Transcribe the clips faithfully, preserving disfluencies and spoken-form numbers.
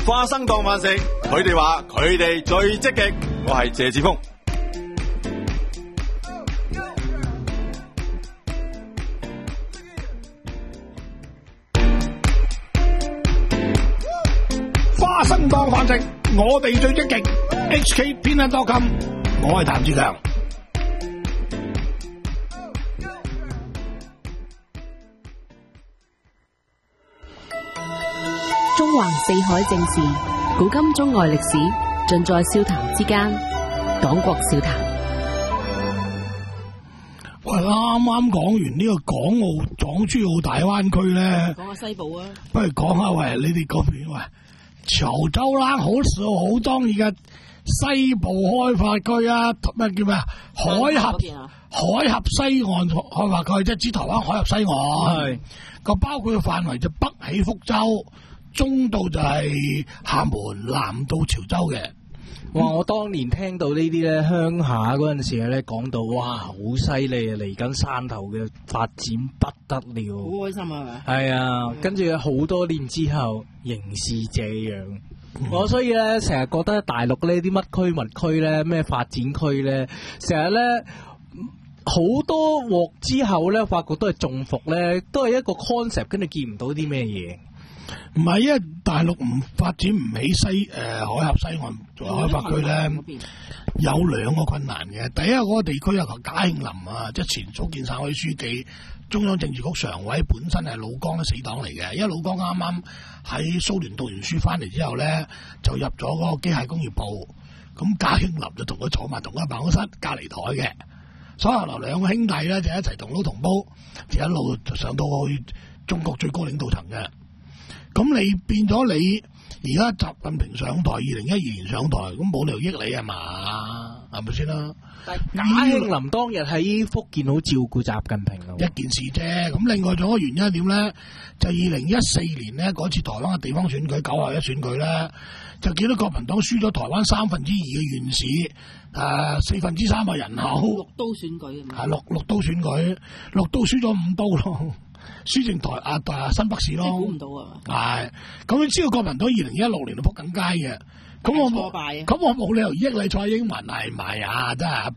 花生當飯食，佢哋話佢哋最積極。我係謝志峰。 花生當飯食，我哋最積極。H K 偏向多金，我係譚志強。 中橫四海正事，古今中外歷史，盡在笑談之間。講國笑談。 喂，啱啱講完呢個港澳港珠澳大灣區咧， 講下西部啊， 不如講下喂，你哋嗰邊喂潮州啦，好似好當意嘅西部開發區啊，咩叫咩啊？海峽、 啊、 海峽西岸開發區，即係指台灣海峽西岸。係個包括嘅範圍就北起福州，中到就係廈門，南到潮州嘅。 哇！我當年聽到呢啲咧，鄉下嗰陣時咧講到，哇，好犀利啊！嚟緊山頭嘅發展不得了， 好開心啊，係咪？ 係啊，跟住好多年之後仍是這樣。嗯、我所以咧成日覺得大陸呢啲乜區乜區咧，咩發展區咧，成日咧好多鑊之後咧，發覺都係中伏咧，都係一個 concept，跟住見唔到啲咩嘢。 唔係，因為大陸唔發展唔起西誒、呃、海峽西岸做開發區咧，有兩個困難嘅。第一嗰個地區有個嘉慶林啊，即係前蘇建省委書記、中央政治局常委，本身係老江嘅死黨嚟嘅。因為老江啱啱喺蘇聯讀完書翻嚟之後咧，就入咗嗰個機械工業部，咁嘉慶林就同佢坐埋同一個辦公室隔離台嘅。所以後來兩個兄弟咧就一齊同撈同煲，就一路就上到去中國最高領導層嘅。咁你變咗你而家習近平上台，二零一二年上台，咁冇理由益你係嘛？係咪先啦？ 但係嘉慶林當日喺福建好照顧習近平啊， 一件事啫。咁另外仲有個原因係點咧？就二零一四年咧嗰次台灣嘅地方選舉九合一選舉咧，就見到國民黨輸咗台灣三分之二嘅縣市，誒、呃、四分之三嘅人口。 六都選舉啊， 係六六都選舉，六都輸咗五都咯。輸剩台啊啊新北市咯， 估唔到啊！係咁，你知道國民黨二零一六年都撲緊街嘅，咁我冇，咁我冇理由益你蔡英文係咪啊？真係阿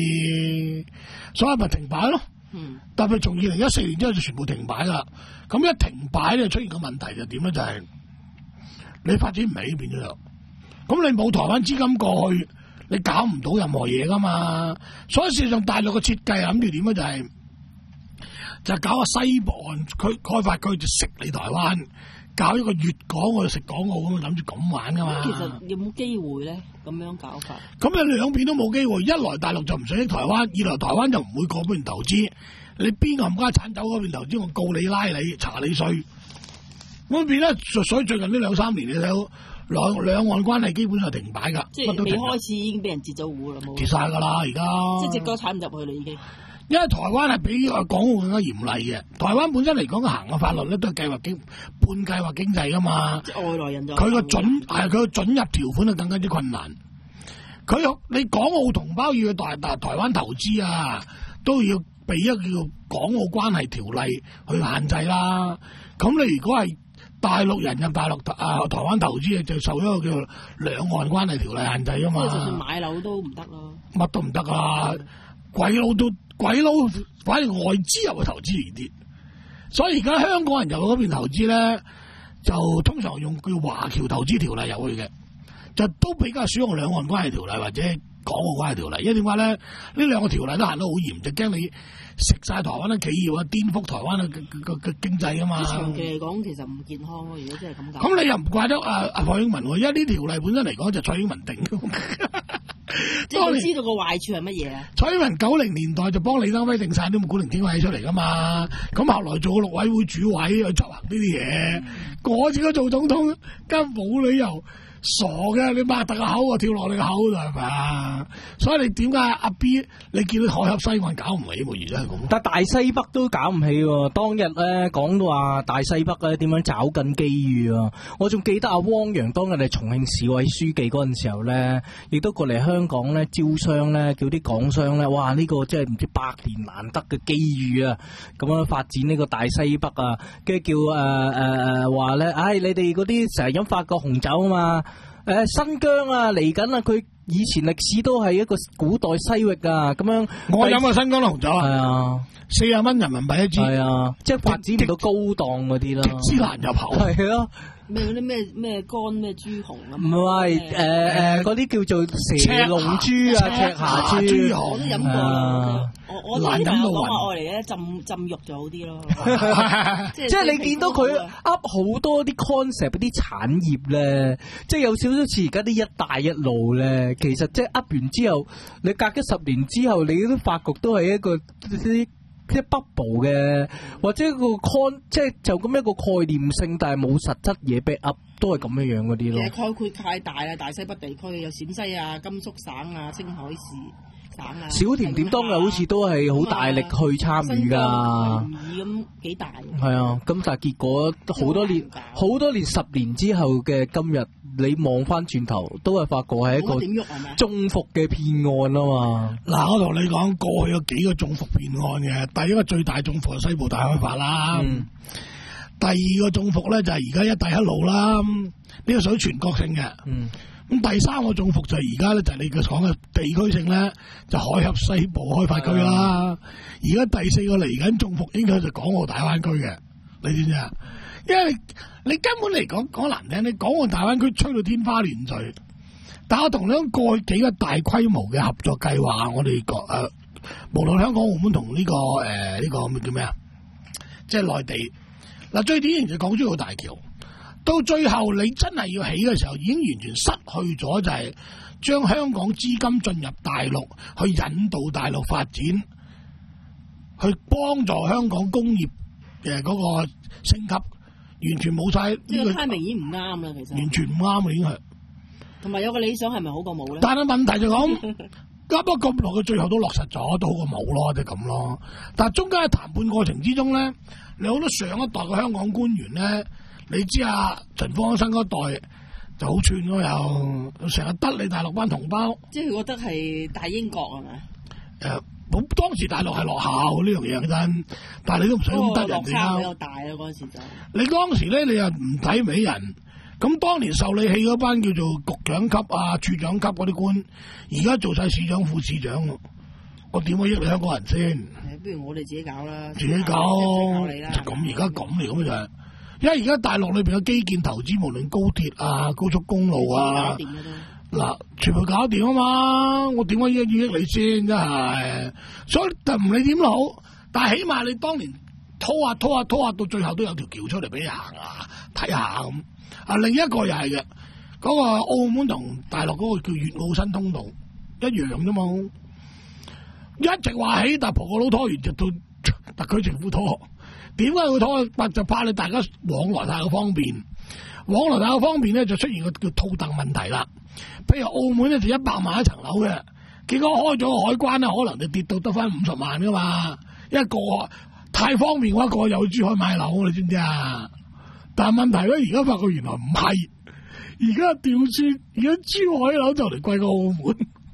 B， 所以咪停擺咯。嗯，但係從二零一四年之後就全部停擺啦。咁一停擺咧，出現個問題就點咧？就係、是、你發展唔起變咗，咁你冇台灣資金過去，你搞唔到任何嘢噶嘛。所以事實上大陸嘅設計諗住點咧？就係、是。就搞個西部岸區開發區就食你台灣，搞一個粵港我就食港澳咁，諗住咁玩噶嘛。 其實有冇機會咧？咁樣搞法？ 咁你兩邊都冇機會，一來大陸就唔想益台灣，二來台灣就唔會過嗰邊投資。你邊個冚家鏟走嗰邊投資，我告你拉你查你稅。嗰邊咧，所以最近呢兩三年你睇到兩兩岸關係基本上停擺㗎， 即係未開始已經俾人截咗戶啦，冇。 截晒㗎啦，而家。 即係隻腳踩唔入去啦，已經。 因為台灣係比港澳更加嚴厲嘅，台灣本身嚟講嘅行嘅法律咧都係計劃經半計劃經濟噶嘛， 即係外來人就佢個准係佢個准入條款就更加之困難。佢有你港澳同胞要去大大台灣投資啊，都要俾一個叫港澳關係條例去限制啦。咁你如果係大陸人入大陸啊台灣投資，就受一個叫兩岸關係條例限制啊嘛。 即係就算買樓都唔得咯， 乜都唔得啊！鬼佬都鬼佬，反正外資入去投資嚟啲，所以而家香港人入去嗰邊投資咧，就通常用叫華僑投資條例入去嘅，就都比較少用兩岸關係條例或者港澳關係條例，因為點解咧？呢兩個條例都行得好嚴，就驚你食晒台灣嘅企業啊，顛覆台灣嘅嘅嘅經濟啊嘛。 長期嚟講，其實唔健康咯。如果真係咁搞， 咁你又唔怪得阿阿蔡英文喎，因為呢條例本身嚟講就蔡英文定。 即係你知道個壞處係乜嘢啊？ 蔡英文九零年代就幫李登輝定晒啲古靈精怪嘢出嚟噶嘛，咁後來做個陸委會主委去執行呢啲嘢，我自己做總統，梗係冇理由傻嘅，你擘大個口啊跳落你個口度係咪？所以你點解阿 B 你見到海峽西岸搞唔起冇原因係咁？ 但大西北都搞唔起喎。當日咧講到話大西北咧點樣找緊機遇啊！我仲記得阿汪洋當日係重慶市委書記嗰陣時候咧，亦都過嚟香港咧招商咧，叫啲港商咧，哇！呢、這個真係唔知百年難得嘅機遇啊！咁樣發展呢個大西北啊，跟住叫誒誒誒話話咧，唉、哎，你哋嗰啲成日飲法國紅酒啊嘛，誒、呃，新疆啊嚟緊啊，佢以前歷史都係一個古代西域啊，咁樣。 我飲過新疆紅酒啊。 係啊。 四十蚊人民幣一支。 係啊，即係發展唔到高檔嗰啲啦。 極之難入口。 係咯。 咩嗰啲咩咩乾咩豬紅啊？ 唔係誒誒嗰啲叫做蛇龍豬啊、赤霞豬， 我都飲過啦。我我呢啲就講話愛嚟咧浸浸肉就好啲咯。即係你見到佢噏好多啲 concept 啲產業咧，即係有少少似而家啲一帶一路咧。其實即係噏完之後，你隔咗十年之後，你都發覺都係一個啲。即係 bubble 嘅，或者個 con 即係就咁一個概念性，但係冇實質嘢 back up，都係咁樣樣嗰啲咯。 其實概括太大啦，大西北地區有陝西啊、甘肅省啊、青海市省啊。 小甜點當日好似都係好大力去參與㗎。 咁幾大？ 係啊，咁但係結果好多年，好多年十年之後嘅今日。你望翻轉頭，都係發覺係一個中伏嘅騙案啊嘛！ 嗱，我同你講，過去有幾個中伏騙案嘅。第一個最大中伏係西部大開發啦，嗯、第二個中伏咧就係而家一帶一路啦，呢、這個屬於全國性嘅。咁、嗯、第三個中伏就係而家咧就係你嘅講嘅地區性咧，就海峽西部開發區啦。而家、嗯、第四個嚟緊中伏應該就港澳大灣區嘅，你知唔知啊？因為你根本嚟講講難聽，你港澳大灣區吹到天花亂墜，但我同你講過去幾個大規模嘅合作計劃，我哋講誒，無論香港、澳門同呢、這個誒呢、呃這個叫咩啊，即係內地嗱，最典型就港珠澳大橋，到最後你真係要起嘅時候，已經完全失去咗，就係將香港資金進入大陸，去引導大陸發展，去幫助香港工業嘅嗰個升級。完全冇晒呢個 timing 已經唔啱啦，其實完全唔啱，已經係。 同埋有個理想係咪好過冇咧？ 但係問題就講，啱不過咁耐，佢最後都落實咗，都好過冇咯，即係咁咯。但係中間喺談判過程之中咧，你好多上一代嘅香港官員咧，你知啊，陳方安生嗰代就好串咯，又成日得你大陸班同胞。 即係佢覺得係大英國係咪？ 誒、呃。咁當時大陸係落後呢樣嘢真，但係你都唔使咁得人哋啦。 比較大啊嗰陣時就。 你當時咧，你又唔睇唔起人。咁當年受你氣嗰班叫做局長級啊、處長級嗰啲官，而家做晒市長、副市長，我點會益你香港人先？ 不如我哋自己搞啦。 自己搞。就咁而家咁嚟咁就係，因為而家大陸裏邊嘅基建投資，無論高鐵啊、高速公路啊。嗱，全部搞掂啊嘛！我點解要益你先？真係，所以就唔理點都好，但係起碼你當年拖下拖下拖下，到最後都有條橋出嚟俾你行啊，睇下咁。啊，另一個又係嘅，嗰、嗰個澳門同大陸嗰個叫粵澳新通道一樣啫嘛，一直話起，但係婆個佬拖完就到特區政府拖。點解會拖？就怕你大家往來太過方便，往來太過方便咧，就出現個叫套戥問題啦。譬如澳門咧就一百萬一層樓嘅，結果開咗個海關咧，可能就跌到得翻五十萬噶嘛。一個太方便嘅話，個又去珠海買樓，你知唔知啊？但係問題咧，而家發覺原來唔係，而家調轉，而家珠海樓就嚟貴過澳門，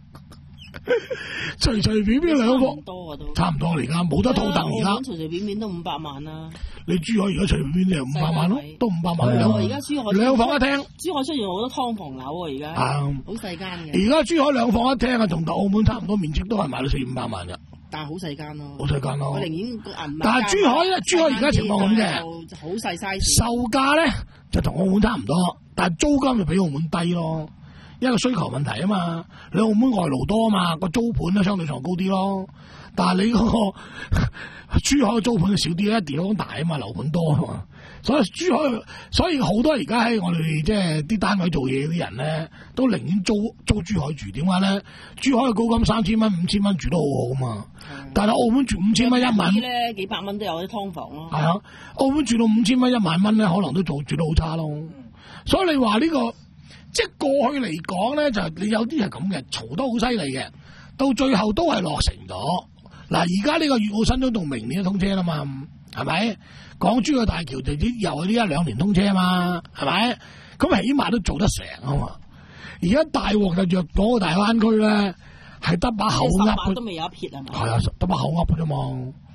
隨隨便便兩個多啊都差唔多嚟噶，冇得套戥而家。 澳門隨隨便便都五百萬啦。 你珠海而家隨隨便便就五百萬咯，都五百萬兩。 而家珠海兩房一廳， 珠海出現好多劏房樓啊，而家好細間嘅。 而家珠海兩房一廳啊，同澳門差唔多面積都係賣到四五百萬嘅。 但係好細間咯， 好細間咯。 我寧願個銀。 但係珠海咧，珠海而家情況咁嘅， 好細 size。售價咧就同澳門差唔多，但係租金就比澳門低咯。一個需求問題啊嘛，你澳門外勞多啊嘛，個租盤咧相對上高啲咯。但係你嗰、那個珠海嘅租盤就少啲咧，地方大啊嘛，樓盤多啊嘛，所以珠海，所以好多而家喺我哋即係啲單位做嘢嗰啲人咧，都寧願租租珠海住。點解咧？珠海嘅高金三千蚊、五千蚊住得好好啊嘛，嗯、但係澳門住五千蚊一晚咧，幾百蚊都有啲劏房咯。 係啊，澳門住到五千蚊一萬蚊咧，可能都做住得好差咯。嗯、所以你話呢、這個即係過去嚟講咧，就係、你有啲係咁嘅，嘈得好犀利嘅，到最後都係落成咗。嗱，而家呢個粵澳新通道明年都通車啦嘛，係咪？港珠澳大橋就啲又係呢一兩年通車啊嘛，係咪？咁起碼都做得成啊嘛。而家大鑊就若嗰個大灣區咧，係得把口噏， 都未有一撇係嘛？ 係啊，得把口噏嘅啫嘛。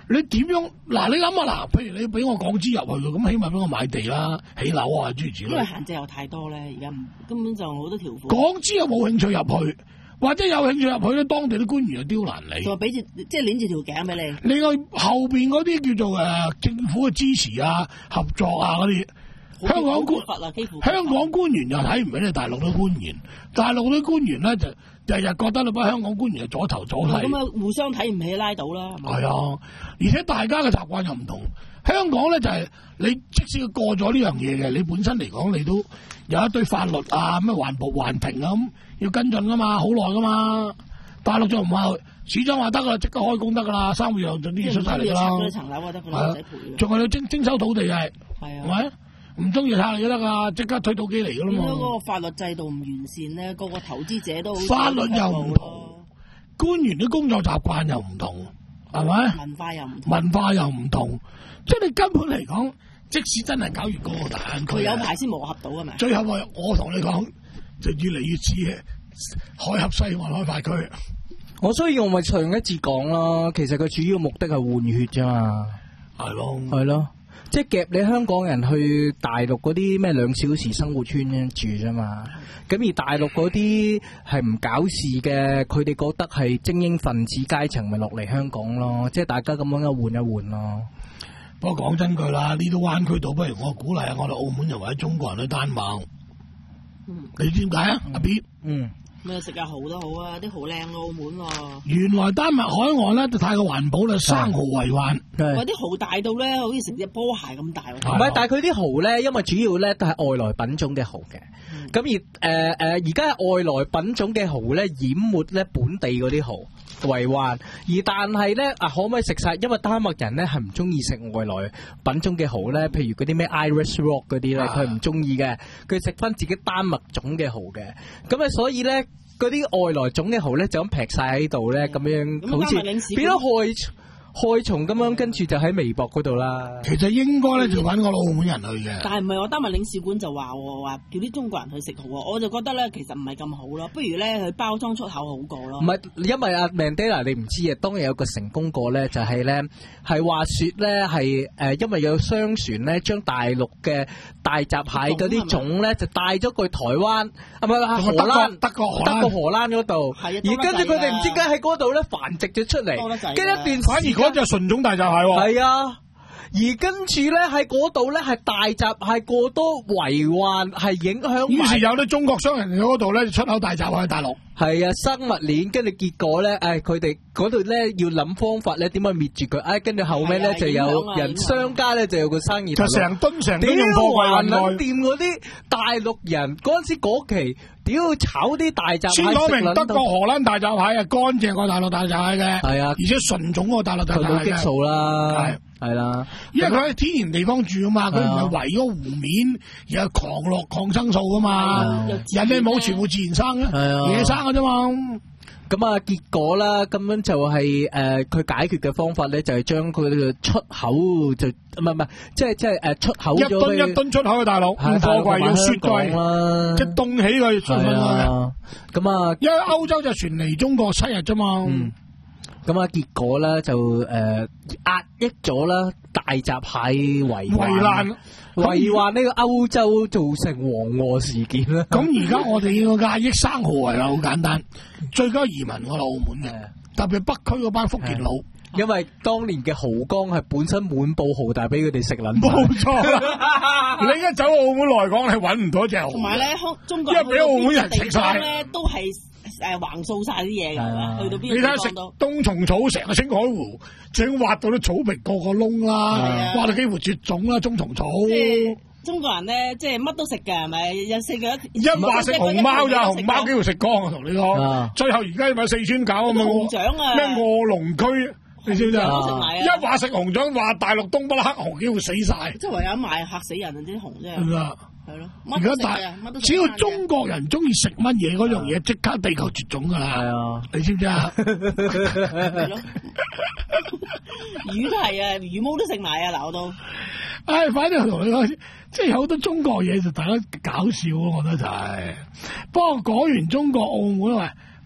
你點樣嗱？你諗下嗱，譬如你俾我港資入去嘅，咁起碼俾我買地啦、起樓啊諸如此類。 因為限制又太多咧，而家根本就好多條款。 港資又冇興趣入去，或者有興趣入去咧，當地啲官員又刁難你。 就俾住即係攆住條頸俾你。 你個後邊嗰啲叫做誒、呃、政府嘅支持啊、合作啊嗰啲。香港官香港官員又睇唔起你大陸啲官員，大陸啲官員咧就日日覺得你班香港官員係左頭左勢， 咁啊互相睇唔起拉倒啦。 係啊，而且大家嘅習慣又唔同。香港咧就係、是、你即使過咗呢樣嘢嘅，你本身嚟講你都有一堆法律啊、咩環保環評啊咁要跟進噶嘛，好耐噶嘛。大陸就唔係市長話得噶，即刻開工得噶啦，三個月就啲嘢出晒嚟噶啦。 拆層樓就得噶啦，唔使賠。 仲係要徵徵收土地係， 係啊， 係咪？唔中意拆你都得噶，即刻推土機嚟噶啦嘛。 變咗嗰個法律制度唔完善咧，個個投資者都好法律又唔同，官員啲工作習慣又唔同，係咪？ 文化又唔同， 文化又唔同，即係你根本嚟講，即使真係搞完嗰個大灣區， 佢有排先磨合到㗎嘛。 最後我我同你講，就越嚟越似海峽西岸開發區。 我所以我咪上一節講啦，其實佢主要目的係換血啫嘛， 係咯， 係咯。即係夾你香港人去大陸嗰啲咩兩小時生活圈咧住啫嘛，咁而大陸嗰啲係唔搞事嘅，佢哋覺得係精英分子階層咪落嚟香港咯，即係大家咁樣一換一換咯。 不過講真句啦，呢啲灣區度不如我鼓勵下我哋澳門人或者中國人去丹麥。 嗯， 你知點解啊？阿 B， 嗯。 咩食下蠔都好啊，啲蠔靚澳門喎。 原來丹麥海岸咧就太過環保啦，生蠔為患。 哇！啲蠔大到咧，好似成隻波鞋咁大。 唔係，但係佢啲蠔咧，因為主要咧都係外來品種嘅蠔嘅。咁、嗯、而誒誒，而家外來品種嘅蠔咧，淹沒咧本地嗰啲蠔為患。而但係咧啊，可唔可以食晒？因為丹麥人咧係唔中意食外來品種嘅蠔咧，譬如嗰啲咩 Irish Rock 嗰啲咧，佢唔中意嘅。佢食翻自己丹麥種嘅蠔嘅。咁啊，所以咧。嗰啲外來種嘅蠔咧就咁劈晒喺度咧，咁樣好似變咗害害蟲咁樣，跟住就喺微博嗰度啦。 其實應該咧就揾個澳門人去嘅。 但係唔係我丹麥領事館就話話叫啲中國人去食蠔啊，我就覺得咧其實唔係咁好咯，不如咧去包裝出口好過咯。唔係， 因為阿 Mandela 你唔知啊，當日有個成功過咧，就係咧係話説咧係誒，因為有商船咧將大陸嘅大閘蟹嗰啲種咧就帶咗去台灣，係咪荷蘭？德國德國荷蘭嗰度，而跟住佢哋唔知點解喺嗰度咧繁殖咗出嚟，跟一段反而。 嗰隻純種大閘蟹喎， 係啊，而跟住咧喺嗰度咧係大閘蟹過多為患，係影響。 於是有啲中國商人喺嗰度咧出口大閘蟹去大陸。 係啊，生物鏈，跟住結果咧，誒佢哋嗰度咧要諗方法咧點樣滅絕佢，誒跟住後尾咧就有人商家咧就有個生意， 就成噸成噸用貨櫃運來。 掂嗰啲大陸人嗰陣時嗰期，屌炒啲大閘蟹， 先講明德國荷蘭大閘蟹啊，乾淨過大陸大閘蟹嘅， 係啊， 而且純種個大陸大閘蟹嘅， 佢冇激素啦，係係啦， 因為佢喺天然地方住啊嘛，佢唔係圍咗湖面，而係狂落抗生素噶嘛，人哋冇全部自然生嘅，野生嘅啫嘛。 咁啊，結果啦，咁樣就係、是、誒，佢、呃、解決嘅方法咧，就係將佢嘅出口就唔係唔係，即係即係誒出口咗一噸一噸出口去大陸，貨櫃用雪櫃啦，即係凍起佢出去嘅。咁啊，因為歐洲就傳嚟中國七日啫嘛。嗯咁啊，結果咧就誒、呃、壓抑咗啦，大閘蟹為患，為患呢個歐洲造成黃河事件啦。 咁而家我哋要壓抑生蠔為啦，好簡單，最佳移民我哋澳門嘅，特別北區嗰班福建佬， 因為當年嘅蠔江係本身滿布蠔，但係俾佢哋食撚。 冇錯啦，你一走澳門來講，你揾唔到隻蠔。 同埋咧，中國因為俾澳門人食晒咧，都係。誒橫掃晒啲嘢㗎，去到邊？ 你睇下食冬蟲草，成個青海湖，整挖到啲草皮個個窿啦，挖到幾乎絕種啦，冬蟲草。 即係中國人咧，即係乜都食㗎，係咪？有食嘅一話食熊貓咋，熊貓幾乎食光，我同你講。最後而家咪四川搞啊嘛， 熊掌啊， 咩臥龍區，你知唔知啊？一話食熊掌，話大陸東北黑熊幾乎死晒。 即係唯有賣嚇死人啊！啲熊真係。係咯，而家大只要中國人中意食乜嘢嗰樣嘢，即刻地球絕種噶啦！係啊，你知唔知啊？ 係咯，魚都係啊，魚毛都食埋啊！嗱，我都， 唉，反正同你講，即係有好多中國嘢就大家搞笑咯，我覺得就係。不過講完中國澳門，喂，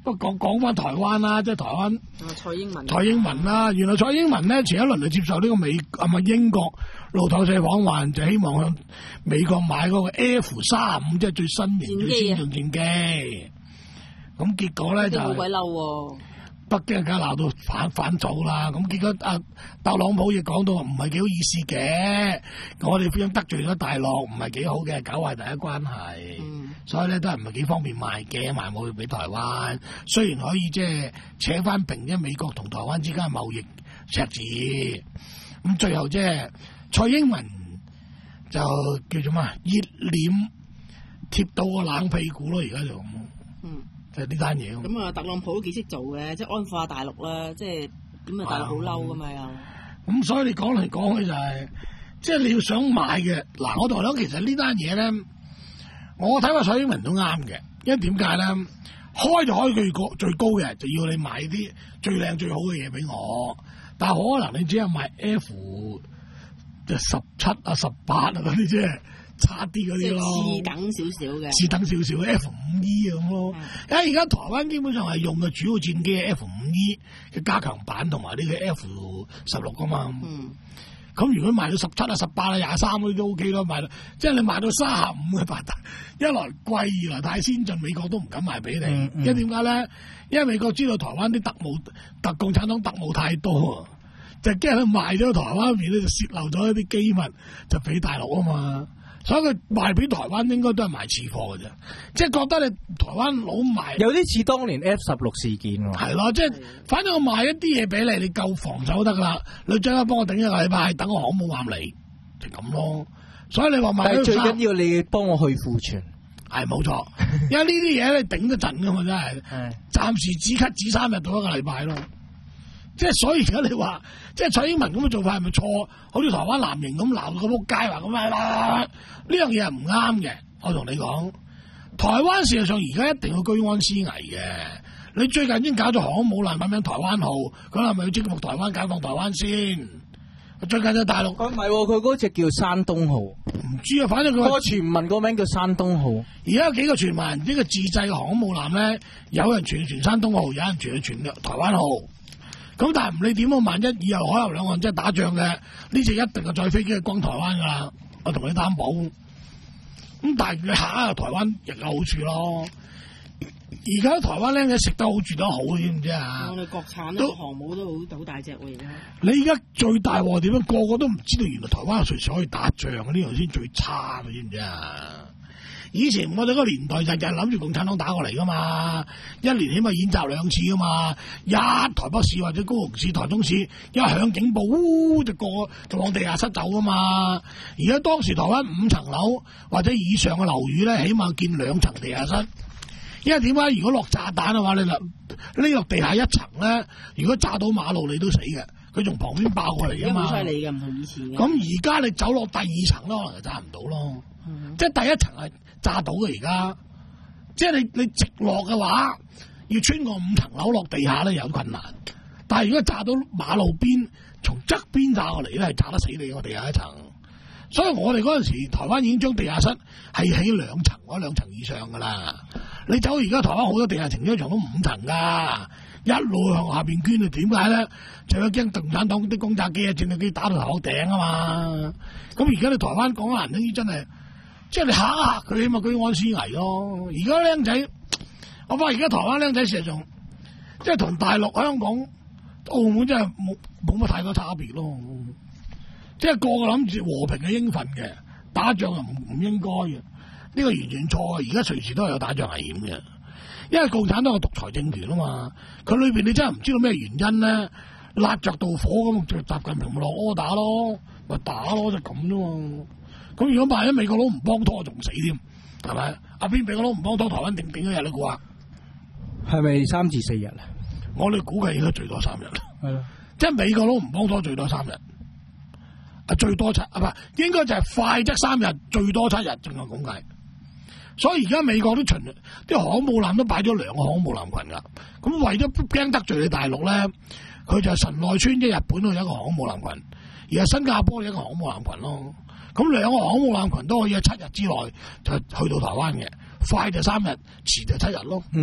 不過講講翻台灣啦，即係台灣啊蔡英文蔡英文啦，原來蔡英文咧前一輪就接受呢個美係咪英國路透社訪問，就希望向美國買嗰個 F 三十五，即係最新型最先進戰機。咁結果咧就好鬼嬲喎！ 北京梗係鬧到反反組啦，咁結果阿特朗普亦講到話唔係幾好意思嘅，我哋想得罪咗大陸唔係幾好嘅，搞壞第一關係， 嗯、所所以咧都係唔係幾方便賣嘅，賣冇俾台灣。雖然可以即係扯翻平啫美國同台灣之間嘅貿易赤字，咁最後即係蔡英文就叫做咩熱臉貼到個冷屁股咯，而家就嗯。 就呢單嘢咁啊，特朗普都幾識做嘅，即係安撫下大陸啦，即係咁啊，大陸好嬲噶嘛又。咁所以你講嚟講去就係、是，即係你要想買嘅嗱，我同你講其實呢單嘢咧，我睇話蔡英文都啱嘅，因為點解咧？開就開最高最高嘅，就要你買啲最靚最好嘅嘢俾我，但係可能你只係買 F 就十七啊、十八啊嗰啲啫。差啲嗰啲咯， 次等少少嘅， 次等少少 F 五 E 咁咯。因為而家台灣基本上係用嘅主要戰機 F 五 E 嘅加強版同埋呢個 F 十六噶嘛。嗯，咁如果賣到十七啊、十八啊、廿三嗰啲都 OK 咯，賣到即係你賣到三十五嘅八達，一來貴二來太先進，美國都唔敢賣俾你。嗯嗯、因為點解咧？因為美國知道台灣啲特務、特共產黨特務太多，就驚佢賣咗台灣邊咧就泄漏咗一啲機密，就俾大陸啊嘛。所以佢賣俾台灣應該都係賣次貨嘅啫，即係覺得你台灣佬賣有啲似當年 F 十六事件喎。 係咯，即係反正我賣一啲嘢俾你，你夠防守得噶啦。你將佢幫我頂一個禮拜，等我航母艦嚟，就咁咯。所以你話賣，但係最緊要你幫我去庫存， 係冇錯。因為呢啲嘢你頂得陣噶嘛，真係。係暫時只咳止三日到一個禮拜咯。即係所以而家你話，即係蔡英文咁嘅做法係咪錯？好似台灣藍營咁鬧到個仆街話咁啊！呢樣嘢係唔啱嘅。我同你講，台灣事實上而家一定要居安思危嘅。你最近已經搞咗航母艦，改名台灣號，咁係咪要征服台灣、解放台灣先？最近喺大陸， 佢唔係，佢嗰隻叫山東號。 唔知啊，反正佢個傳聞個名叫山東號。 而家有幾個傳聞，呢、這個自製嘅航母艦咧，有人傳傳山東號，有人傳傳台灣號。咁但係唔理點啊，萬一以後海峽兩岸真係打仗嘅，呢隻一定係載飛機去攻台灣噶啦，我同你擔保。咁但係你下台灣亦有好處咯。而家台灣僆仔食得好住得好，知唔知啊？ 我哋國產咧航母都好好大隻喎，而家。 你而家最大鑊點樣？個個都唔知道原來台灣隨時可以打仗，呢樣先最差，知唔知啊？以前我哋嗰個年代日日諗住共產黨打過嚟噶嘛，一年起碼演習兩次噶嘛，一台北市或者高雄市、台中市一響警報，嗚就過就往地下室走噶嘛。而家當時台灣五層樓或者以上嘅樓宇咧，起碼建兩層地下室。因為點解？如果落炸彈嘅話，你落呢落地下一層咧，如果炸到馬路你都死嘅，佢從旁邊爆過嚟噶嘛。 好犀利嘅，唔同以前嘅。 咁而家你走落第二層咧，可能就炸唔到咯。嗯、即係第一層係炸到嘅，而家即係你你直落嘅話，要穿過五層樓落地下咧有困難。但係如果炸到馬路邊，從側邊炸過嚟咧，係炸得死你個地下一層。所以我哋嗰陣時，台灣已經將地下室係起兩層或者兩層以上噶啦。你走而家台灣好多地下停車場都五層噶，一路向下邊捐啊？點解咧？就係驚共產黨啲轟炸機啊、戰鬥機打到頭殼頂啊嘛。咁而家你台灣講難聽啲真係，即係你嚇一嚇佢，起碼居安思危咯。而家僆仔，我發現而家台灣僆仔事實上，即係同大陸、香港、澳門真係冇冇乜太多差別咯。即係個個諗住和平係應份嘅，打仗又唔唔應該嘅，呢、這個完全錯嘅。而家隨時都係有打仗危險嘅，因為共產黨係獨裁政權啊嘛，佢裏邊你真係唔知道咩原因咧，焫着到火咁就習近平咪落柯打咯，咪打咯就咁啫嘛。咁如果萬一美國佬唔幫拖，仲死添，係咪？阿邊美國佬唔幫拖，台灣定定一日你估啊？ 係咪三至四日啊？ 我哋估計應該最多三日。 係咯， 即係美國佬唔幫拖，最多三日。啊，最多七啊，唔係應該就係快則三日，最多七日，正係咁計。所以而家美國啲巡啲航母艦都擺咗兩個航母艦群噶，咁為咗驚得罪你大陸咧，佢就神奈川即係日本都有一個航母艦群，而係新加坡有一個航母艦群咯。咁兩個航母艦群都可以喺七日之內就去到台灣嘅，快就三日，遲就七日咯。嗯，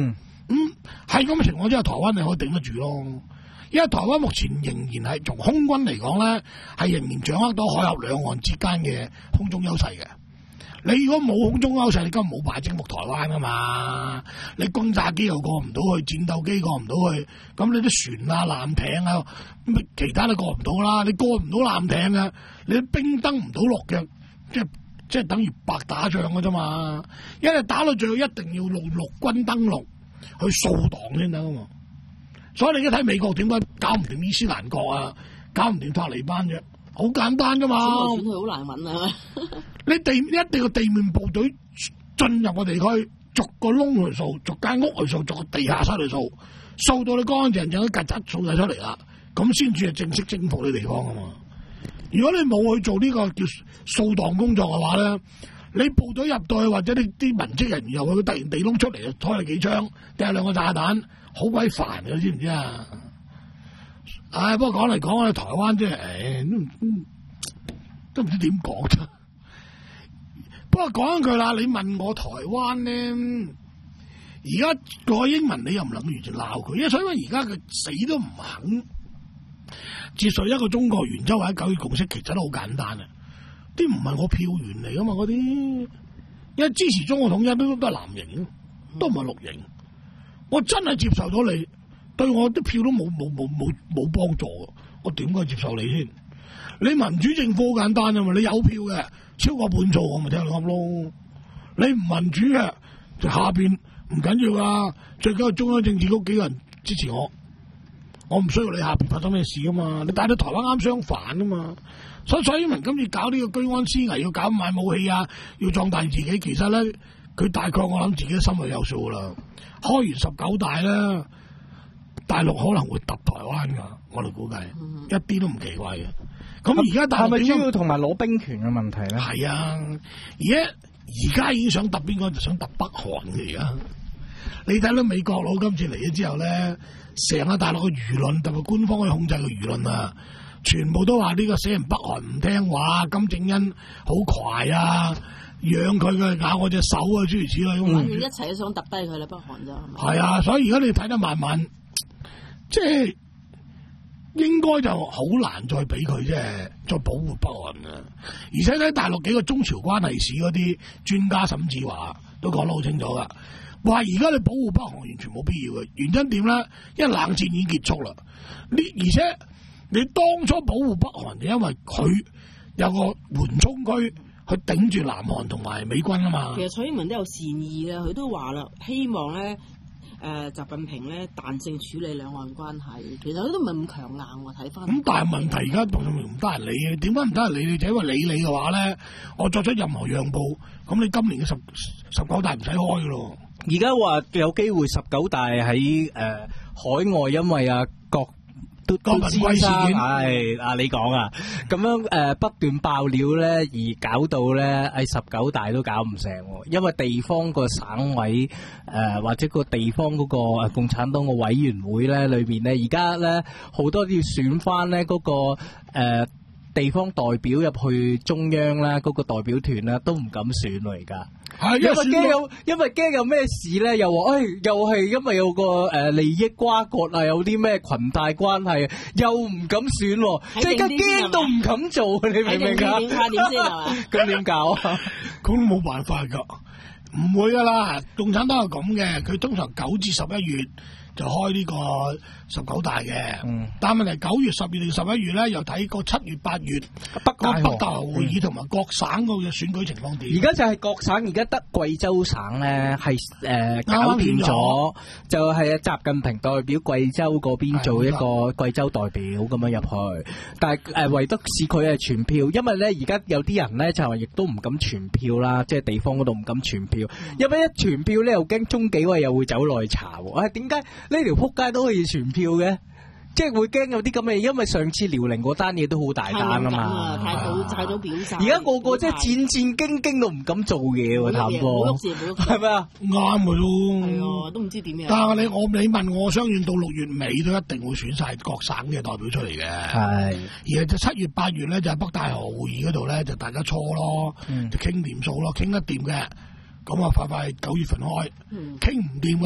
咁喺咁嘅情況之下，台灣你可以頂得住咯。因為台灣目前仍然係從空軍嚟講咧，係仍然掌握到海峽兩岸之間嘅空中優勢嘅。你如果冇空中優勢，你根本冇辦法征服台灣噶嘛。你轟炸機又過唔到去，戰鬥機過唔到去，咁你啲船啊、艦艇啊，咁其他都過唔到啦。你過唔到艦艇嘅，你兵登唔到落腳，即係即係等於白打仗嘅啫嘛。因為打到最後一定要陸陸軍登陸去掃蕩先得啊嘛。所以你而家睇美國點解搞唔掂伊斯蘭國啊，搞唔掂塔利班啫？好簡單噶嘛， 轉去好難揾啊！ 你地一定要地面部隊進入個地區，逐個窿去掃，逐間屋去掃，逐個地下室去掃，掃到你乾乾淨淨啲曱甴掃晒出嚟啦，咁先至係正式征服你地方啊嘛。如果你冇去做呢個叫掃蕩工作嘅話咧，你部隊入到去或者你啲文職人員又去突然地窿出嚟，開你幾槍，掟兩個炸彈，好鬼煩嘅，知唔知啊？唉，不過講嚟講去，台灣即係，誒，都唔都唔知點講啫。不過講一句啦，你問我台灣咧，而家個英文你又唔能夠完全鬧佢，因為所以而家佢死都唔肯接受一個中國原則或者九二共識，其實都好簡單啊！啲唔係我票源嚟噶嘛，嗰啲，因為支持中國統一都都係藍營，都唔係綠營。我真係接受咗你。對我啲票都冇冇冇冇冇幫助，我點解接受你先？你民主政府好簡單啊嘛，你有票嘅超過半數，我咪聽你噏咯。你唔民主嘅，就下邊唔緊要噶，最緊要中央政治局幾個人支持我，我唔需要你下邊發生咩事噶嘛。你帶到台灣啱相反啊嘛，所以蔡英文今次搞呢個居安思危，要搞買武器啊，要壯大自己，其實咧佢大概我諗自己心裏有數啦。開完十九大啦。大陸可能會揼台灣噶，我哋估計、嗯、一啲都唔奇怪嘅。咁而家大陸係咪主要同埋攞兵權嘅問題咧？係啊，而家而家已經想揼邊個就想揼北韓嘅而家。你睇到美國佬今次嚟咗之後咧，成個大陸嘅輿論特別官方去控制嘅輿論啊，全部都話呢個死人北韓唔聽話，金正恩好快啊，養佢嘅咬我隻手啊，諸如此類。 反正一齊都想揼低佢啦，北韓就係啊，所以而家你睇得慢慢。即係應該就好難再俾佢即係再保護北韓啊！而且喺大陸幾個中朝關係史嗰啲專家沈志華都講得好清楚噶，話而家你保護北韓完全冇必要嘅。原因點咧？因為冷戰已經結束啦。呢而且你當初保護北韓就因為佢有個緩衝區去頂住南韓同埋美軍啊嘛。 其實蔡英文都有善意嘅，佢都話啦，希望咧。誒、呃，習近平咧彈性處理兩岸關係，其實佢都唔係咁強硬喎。睇翻咁，但係問題而家習近平唔得人理嘅，點解唔得人理你？就因為理你嘅話咧，我作出任何讓步，咁你今年嘅十十九大唔使開嘅咯。 而家話有機會十九大喺誒、呃、海外，因為啊國。都都知啦，係啊，你講啊，咁樣誒、呃、不斷爆料咧，而搞到咧喺十九大都搞唔成，因為地方個省委誒、呃、或者個地方嗰個誒共產黨個委員會咧裏邊咧，而家咧好多都要選翻咧嗰個誒。呃地方代表入去中央啦，嗰、那個代表團啦都唔敢選喎而家，係因為驚有，因為驚有咩事咧，又話誒、哎，又係因為有個誒、呃、利益瓜葛啊，有啲咩裙帶關係，又唔敢選喎，即係而家驚到唔敢做，你明唔明啊？點點先係嘛？咁點搞啊？ 咁冇辦法噶，唔會噶啦，共產黨係咁嘅，佢通常九至十一月。就開呢個十九大嘅，嗯、但係問題九月、十月定十一月咧，又睇個七月、八月北大北大會議同埋各省嗰個選舉情況點。 而家就係各省，而家得貴州省咧係誒搞掂咗，就係習近平代表貴州嗰邊做一個貴州代表咁樣入去，但係誒、呃、唯獨是佢係全票，因為咧而家有啲人咧就係亦都唔敢全票啦，即係地方嗰度唔敢全票，嗯、因為一全票咧又驚中紀委又會走內查喎，誒點解？呢條撲街都可以全票嘅，即係會驚有啲咁嘅，因為上次遼寧嗰單嘢都好大單啊嘛， 太早太早表晒。 而家個個即係戰戰兢兢到唔敢做嘢喎，譚哥，係咪啊？ 啱嘅咯， 係啊，都唔知點樣。 但係你我你問我，相信到六月尾都一定會選晒各省嘅代表出嚟嘅。係，而就七月八月咧就係北戴河會議嗰度咧就大家搓咯，嗯、就傾掂數咯，傾得掂嘅，咁啊快快九月份開，傾唔掂嘅。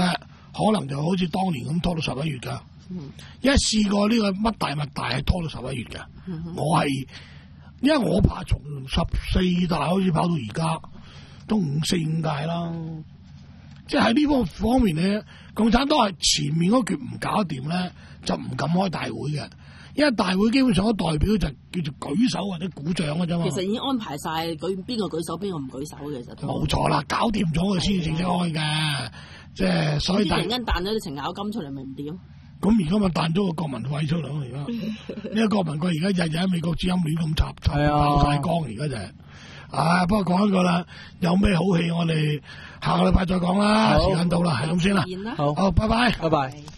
可能就好似當年咁拖到十一月㗎。 嗯， 一試過呢個乜大乜大係拖到十一月嘅。 嗯、 我係因為我怕從十四屆開始跑到而家都五四五屆啦。即係喺呢個方面咧，共產黨係前面嗰橛唔搞掂咧，就唔敢開大會嘅。因為大會基本上都代表就叫做舉手或者鼓掌嘅啫嘛。 其實已經安排晒舉邊個舉手邊個唔舉手嘅，其實冇錯啦，搞掂咗佢先正式開嘅。即係所以突然間彈咗啲程咬金出嚟，咪唔掂？ 咁而家咪彈咗個國民會出嚟咯，而家呢個國民會而家日日喺美國之音亂咁插插爆晒光，而家就係。啊，不過講一個啦，有咩好戲我哋下個禮拜再講啦，時間到啦，係咁先啦。 好， 好，拜拜， 拜拜。